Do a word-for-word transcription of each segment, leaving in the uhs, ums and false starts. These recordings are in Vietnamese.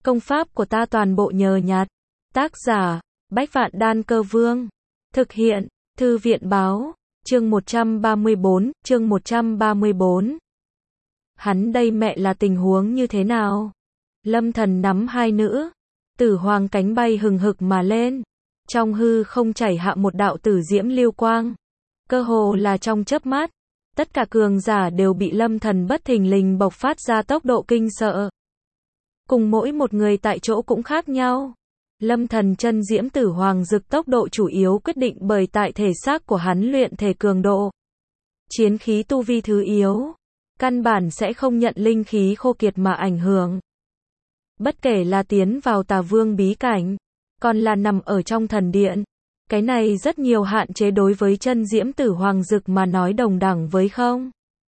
Công pháp của ta toàn bộ nhờ nhặt. Tác giả, Bách Vạn Đan Cơ Vương. Thực hiện, Thư viện Báo. Chương một trăm ba mươi bốn, chương một trăm ba mươi bốn. Hắn đây mẹ là tình huống như thế nào? Lâm Thần nắm hai nữ tử hoàng cánh bay hừng hực mà lên. Trong hư không chảy hạ một đạo tử diễm lưu quang. Cơ hồ là trong chớp mắt, tất cả cường giả đều bị Lâm Thần bất thình lình bộc phát ra tốc độ kinh sợ. Cùng mỗi một người tại chỗ cũng khác nhau. Lâm Thần chân diễm tử hoàng dực tốc độ chủ yếu quyết định bởi tại thể xác của hắn luyện thể cường độ. Chiến khí tu vi thứ yếu, căn bản sẽ không nhận linh khí khô kiệt mà ảnh hưởng. Bất kể là tiến vào Tà Vương bí cảnh, còn là nằm ở trong thần điện, cái này rất nhiều hạn chế đối với chân diễm tử hoàng dực mà nói đồng đẳng với không.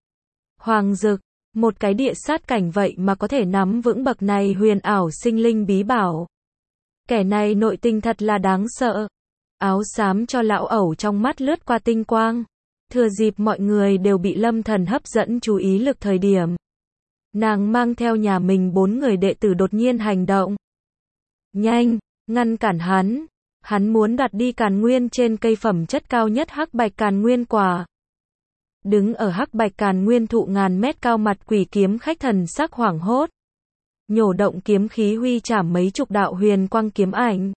Hoàng dực, một cái địa sát cảnh vậy mà có thể nắm vững bậc này huyền ảo sinh linh bí bảo. Kẻ này nội tình thật là đáng sợ. Áo xám cho lão ẩu trong mắt lướt qua tinh quang. Thừa dịp mọi người đều bị Lâm Thần hấp dẫn chú ý lực thời điểm, nàng mang theo nhà mình bốn người đệ tử đột nhiên hành động. Nhanh, ngăn cản hắn. Hắn muốn đặt đi càn nguyên trên cây phẩm chất cao nhất hắc bạch càn nguyên quả. Đứng ở hắc bạch càn nguyên thụ ngàn mét cao mặt quỷ kiếm khách thần sắc hoảng hốt. Nhổ động kiếm khí huy chảm mấy chục đạo huyền quang kiếm ảnh.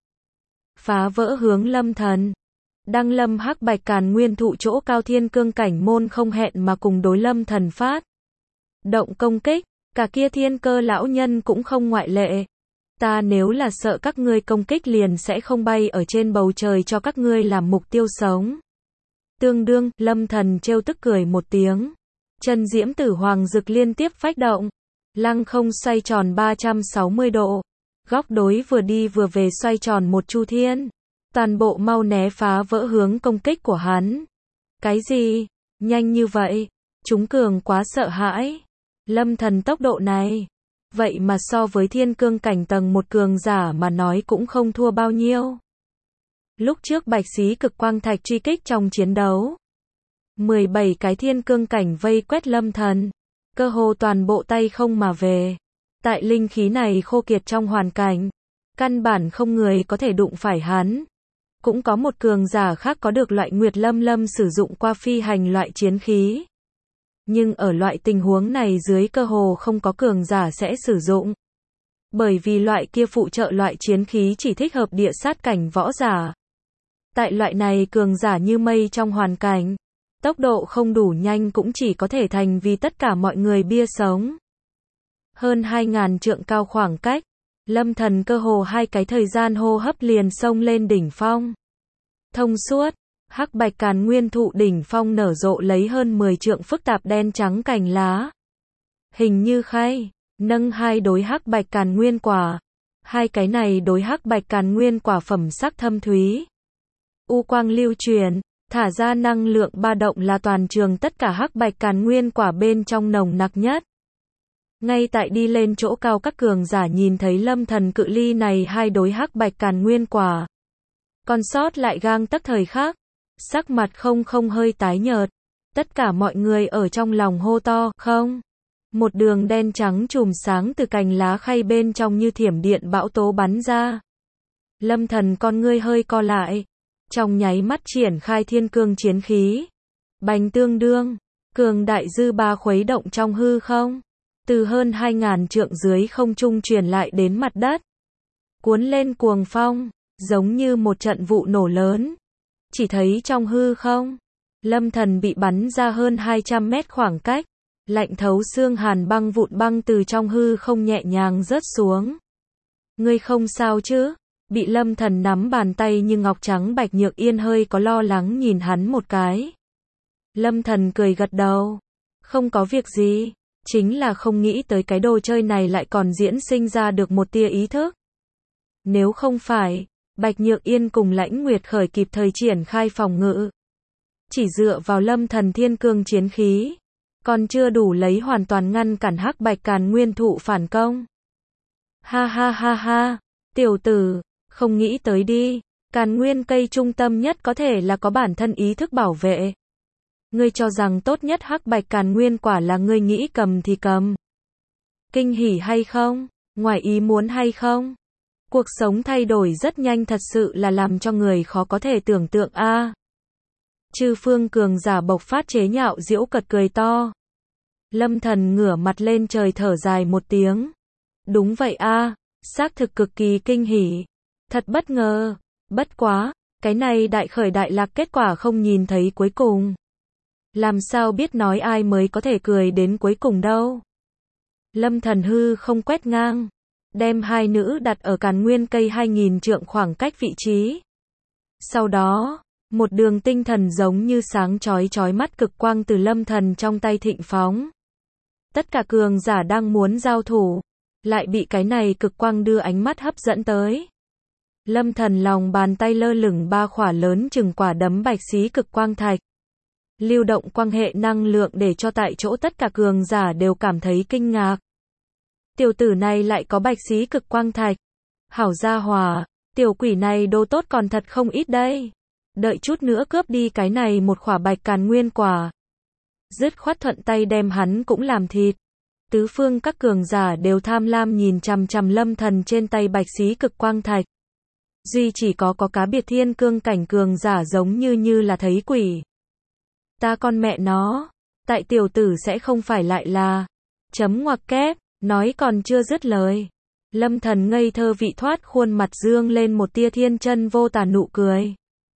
Phá vỡ hướng Lâm Thần. Đăng lâm hắc bạch càn nguyên thụ chỗ cao thiên cương cảnh môn không hẹn mà cùng đối Lâm Thần phát động công kích, cả kia thiên cơ lão nhân cũng không ngoại lệ. Ta nếu là sợ các ngươi công kích liền sẽ không bay ở trên bầu trời cho các ngươi làm mục tiêu sống. Tương đương, Lâm Thần trêu tức cười một tiếng. Chân diễm tử hoàng dực liên tiếp phách động. Lăng không xoay tròn ba trăm sáu mươi độ. Góc đối vừa đi vừa về xoay tròn một chu thiên. Toàn bộ mau né phá vỡ hướng công kích của hắn. Cái gì? Nhanh như vậy? Chúng cường quá sợ hãi. Lâm Thần tốc độ này. Vậy mà so với thiên cương cảnh tầng một cường giả mà nói cũng không thua bao nhiêu. Lúc trước bạch xí cực quang thạch truy kích trong chiến đấu. mười bảy cái thiên cương cảnh vây quét Lâm Thần. Cơ hồ toàn bộ tay không mà về. Tại linh khí này khô kiệt trong hoàn cảnh. Căn bản không người có thể đụng phải hắn. Cũng có một cường giả khác có được loại Nguyệt Lâm Lâm sử dụng qua phi hành loại chiến khí. Nhưng ở loại tình huống này dưới cơ hồ không có cường giả sẽ sử dụng. Bởi vì loại kia phụ trợ loại chiến khí chỉ thích hợp địa sát cảnh võ giả. Tại loại này cường giả như mây trong hoàn cảnh. Tốc độ không đủ nhanh cũng chỉ có thể thành vì tất cả mọi người bia sống. Hơn hai ngàn trượng cao khoảng cách. Lâm Thần cơ hồ hai cái thời gian hô hấp liền xông lên đỉnh phong. Thông suốt. Hắc bạch càn nguyên thụ đỉnh phong nở rộ lấy hơn mười trượng phức tạp đen trắng cành lá. Hình như khay, nâng hai đối hắc bạch càn nguyên quả. Hai cái này đối hắc bạch càn nguyên quả phẩm sắc thâm thúy. U quang lưu truyền, thả ra năng lượng ba động là toàn trường tất cả hắc bạch càn nguyên quả bên trong nồng nặc nhất. Ngay tại đi lên chỗ cao các cường giả nhìn thấy Lâm Thần cự ly này hai đối hắc bạch càn nguyên quả. Còn sót lại gang tấc thời khắc. Sắc mặt không không hơi tái nhợt. Tất cả mọi người ở trong lòng hô to, không. Một đường đen trắng chùm sáng từ cành lá khay bên trong như thiểm điện bão tố bắn ra. Lâm Thần con ngươi hơi co lại. Trong nháy mắt triển khai thiên cương chiến khí. Bành tương đương. Cường đại dư ba khuấy động trong hư không. Từ hơn hai ngàn trượng dưới không trung truyền lại đến mặt đất. Cuốn lên cuồng phong. Giống như một trận vụ nổ lớn. Chỉ thấy trong hư không, Lâm Thần bị bắn ra hơn hai trăm mét khoảng cách, lạnh thấu xương hàn băng vụn băng từ trong hư không nhẹ nhàng rớt xuống. Ngươi không sao chứ? Bị Lâm Thần nắm bàn tay như ngọc trắng Bạch Nhược Yên hơi có lo lắng nhìn hắn một cái. Lâm Thần cười gật đầu. Không có việc gì, chính là không nghĩ tới cái đồ chơi này lại còn diễn sinh ra được một tia ý thức. Nếu không phải Bạch Nhược Yên cùng Lãnh Nguyệt khởi kịp thời triển khai phòng ngự. Chỉ dựa vào Lâm Thần thiên cương chiến khí. Còn chưa đủ lấy hoàn toàn ngăn cản hắc bạch càn nguyên thụ phản công. Ha ha ha ha. Tiểu tử. Không nghĩ tới đi. Càn nguyên cây trung tâm nhất có thể là có bản thân ý thức bảo vệ. Ngươi cho rằng tốt nhất hắc bạch càn nguyên quả là ngươi nghĩ cầm thì cầm. Kinh hỉ hay không? Ngoài ý muốn hay không? Cuộc sống thay đổi rất nhanh thật sự là làm cho người khó có thể tưởng tượng a. À. Chư phương cường giả bộc phát chế nhạo giễu cợt cười to. Lâm Thần ngửa mặt lên trời thở dài một tiếng. Đúng vậy a, à, xác thực cực kỳ kinh hỉ. Thật bất ngờ, bất quá, cái này đại khởi đại lạc kết quả không nhìn thấy cuối cùng. Làm sao biết nói ai mới có thể cười đến cuối cùng đâu. Lâm Thần hư không quét ngang, đem hai nữ đặt ở càn nguyên cây hai nghìn trượng khoảng cách vị trí. Sau đó, một đường tinh thần giống như sáng chói chói mắt cực quang từ Lâm Thần trong tay thịnh phóng. Tất cả cường giả đang muốn giao thủ, lại bị cái này cực quang đưa ánh mắt hấp dẫn tới. Lâm Thần lòng bàn tay lơ lửng ba khỏa lớn chừng quả đấm bạch xí cực quang thạch. Lưu động quang hệ năng lượng để cho tại chỗ tất cả cường giả đều cảm thấy kinh ngạc. Tiểu tử này lại có bạch xí cực quang thạch. Hảo gia hòa, tiểu quỷ này đồ tốt còn thật không ít đây. Đợi chút nữa cướp đi cái này một khỏa bạch càn nguyên quả. Dứt khoát thuận tay đem hắn cũng làm thịt. Tứ phương các cường giả đều tham lam nhìn chằm chằm Lâm Thần trên tay bạch xí cực quang thạch. Duy chỉ có có cá biệt thiên cương cảnh cường giả giống như như là thấy quỷ. Ta con mẹ nó, tại tiểu tử sẽ không phải lại là, chấm ngoặc kép, nói còn chưa dứt lời. Lâm Thần ngây thơ vị thoát khuôn mặt dương lên một tia thiên chân vô tà nụ cười.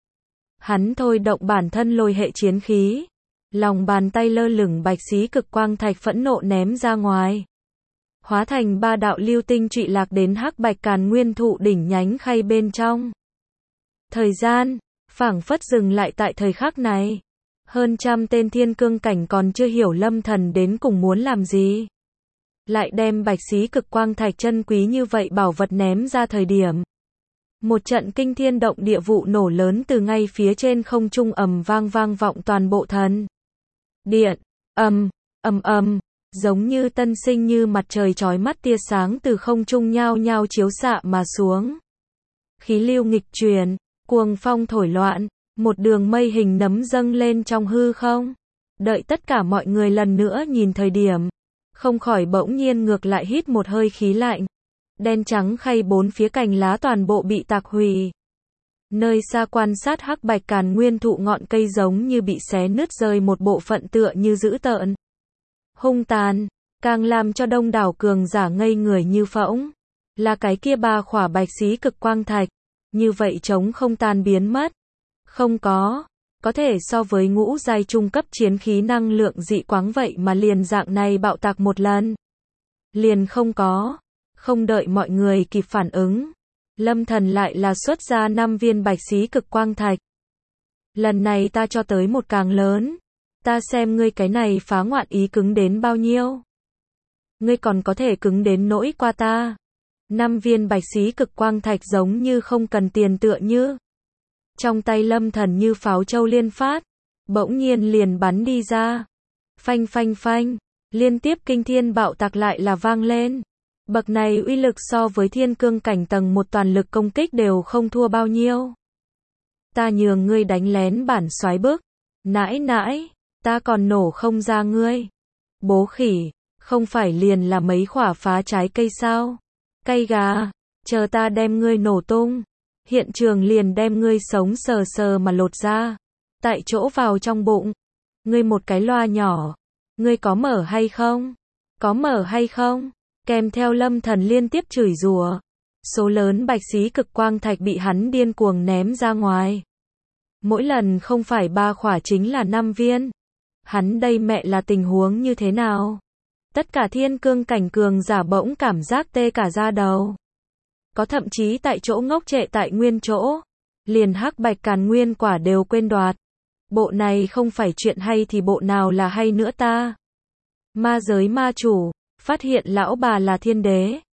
Hắn thôi động bản thân lôi hệ chiến khí. Lòng bàn tay lơ lửng bạch xí cực quang thạch phẫn nộ ném ra ngoài. Hóa thành ba đạo lưu tinh trụy lạc đến hắc bạch càn nguyên thụ đỉnh nhánh khay bên trong. Thời gian, phảng phất dừng lại tại thời khắc này. Hơn trăm tên thiên cương cảnh còn chưa hiểu Lâm Thần đến cùng muốn làm gì. Lại đem bạch xí cực quang thạch chân quý như vậy bảo vật ném ra thời điểm. Một trận kinh thiên động địa vụ nổ lớn từ ngay phía trên không trung ầm vang vang vọng toàn bộ thần. Điện, ầm, ầm ầm, giống như tân sinh như mặt trời chói mắt tia sáng từ không trung nhao nhao chiếu xạ mà xuống. Khí lưu nghịch truyền, cuồng phong thổi loạn, một đường mây hình nấm dâng lên trong hư không. Đợi tất cả mọi người lần nữa nhìn thời điểm, không khỏi bỗng nhiên ngược lại hít một hơi khí lạnh. Đen trắng khay bốn phía cành lá toàn bộ bị tạc hủy. Nơi xa quan sát hắc bạch càn nguyên thụ ngọn cây giống như bị xé nứt rơi một bộ phận tựa như dữ tợn. Hung tàn, càng làm cho đông đảo cường giả ngây người như phỗng. Là cái kia ba khỏa bạch xí cực quang thạch, như vậy chống không tan biến mất. Không có, có thể so với ngũ giai trung cấp chiến khí năng lượng dị quáng vậy mà liền dạng này bạo tạc một lần. Liền không có, không đợi mọi người kịp phản ứng. Lâm Thần lại là xuất ra năm viên bạch xí cực quang thạch. Lần này ta cho tới một càng lớn. Ta xem ngươi cái này phá ngoạn ý cứng đến bao nhiêu. Ngươi còn có thể cứng đến nỗi qua ta. Năm viên bạch xí cực quang thạch giống như không cần tiền tựa như. Trong tay Lâm Thần như pháo châu liên phát. Bỗng nhiên liền bắn đi ra. Phanh phanh phanh. Liên tiếp kinh thiên bạo tạc lại là vang lên. Bậc này uy lực so với thiên cương cảnh tầng một toàn lực công kích đều không thua bao nhiêu. Ta nhường ngươi đánh lén bản soái bức. Nãi nãi, ta còn nổ không ra ngươi. Bố khỉ, không phải liền là mấy khỏa phá trái cây sao? Cây gà, chờ ta đem ngươi nổ tung. Hiện trường liền đem ngươi sống sờ sờ mà lột ra. Tại chỗ vào trong bụng. Ngươi một cái loa nhỏ. Ngươi có mở hay không? Có mở hay không? Kèm theo Lâm Thần liên tiếp chửi rủa. Số lớn bạch xí cực quang thạch bị hắn điên cuồng ném ra ngoài. Mỗi lần không phải ba khỏa chính là năm viên. Hắn đây mẹ là tình huống như thế nào? Tất cả thiên cương cảnh cường giả bỗng cảm giác tê cả da đầu. Có thậm chí tại chỗ ngốc trệ tại nguyên chỗ. Liền hắc bạch càn nguyên quả đều quên đoạt. Bộ này không phải chuyện hay thì bộ nào là hay nữa ta? Ma giới ma chủ, phát hiện lão bà là thiên đế.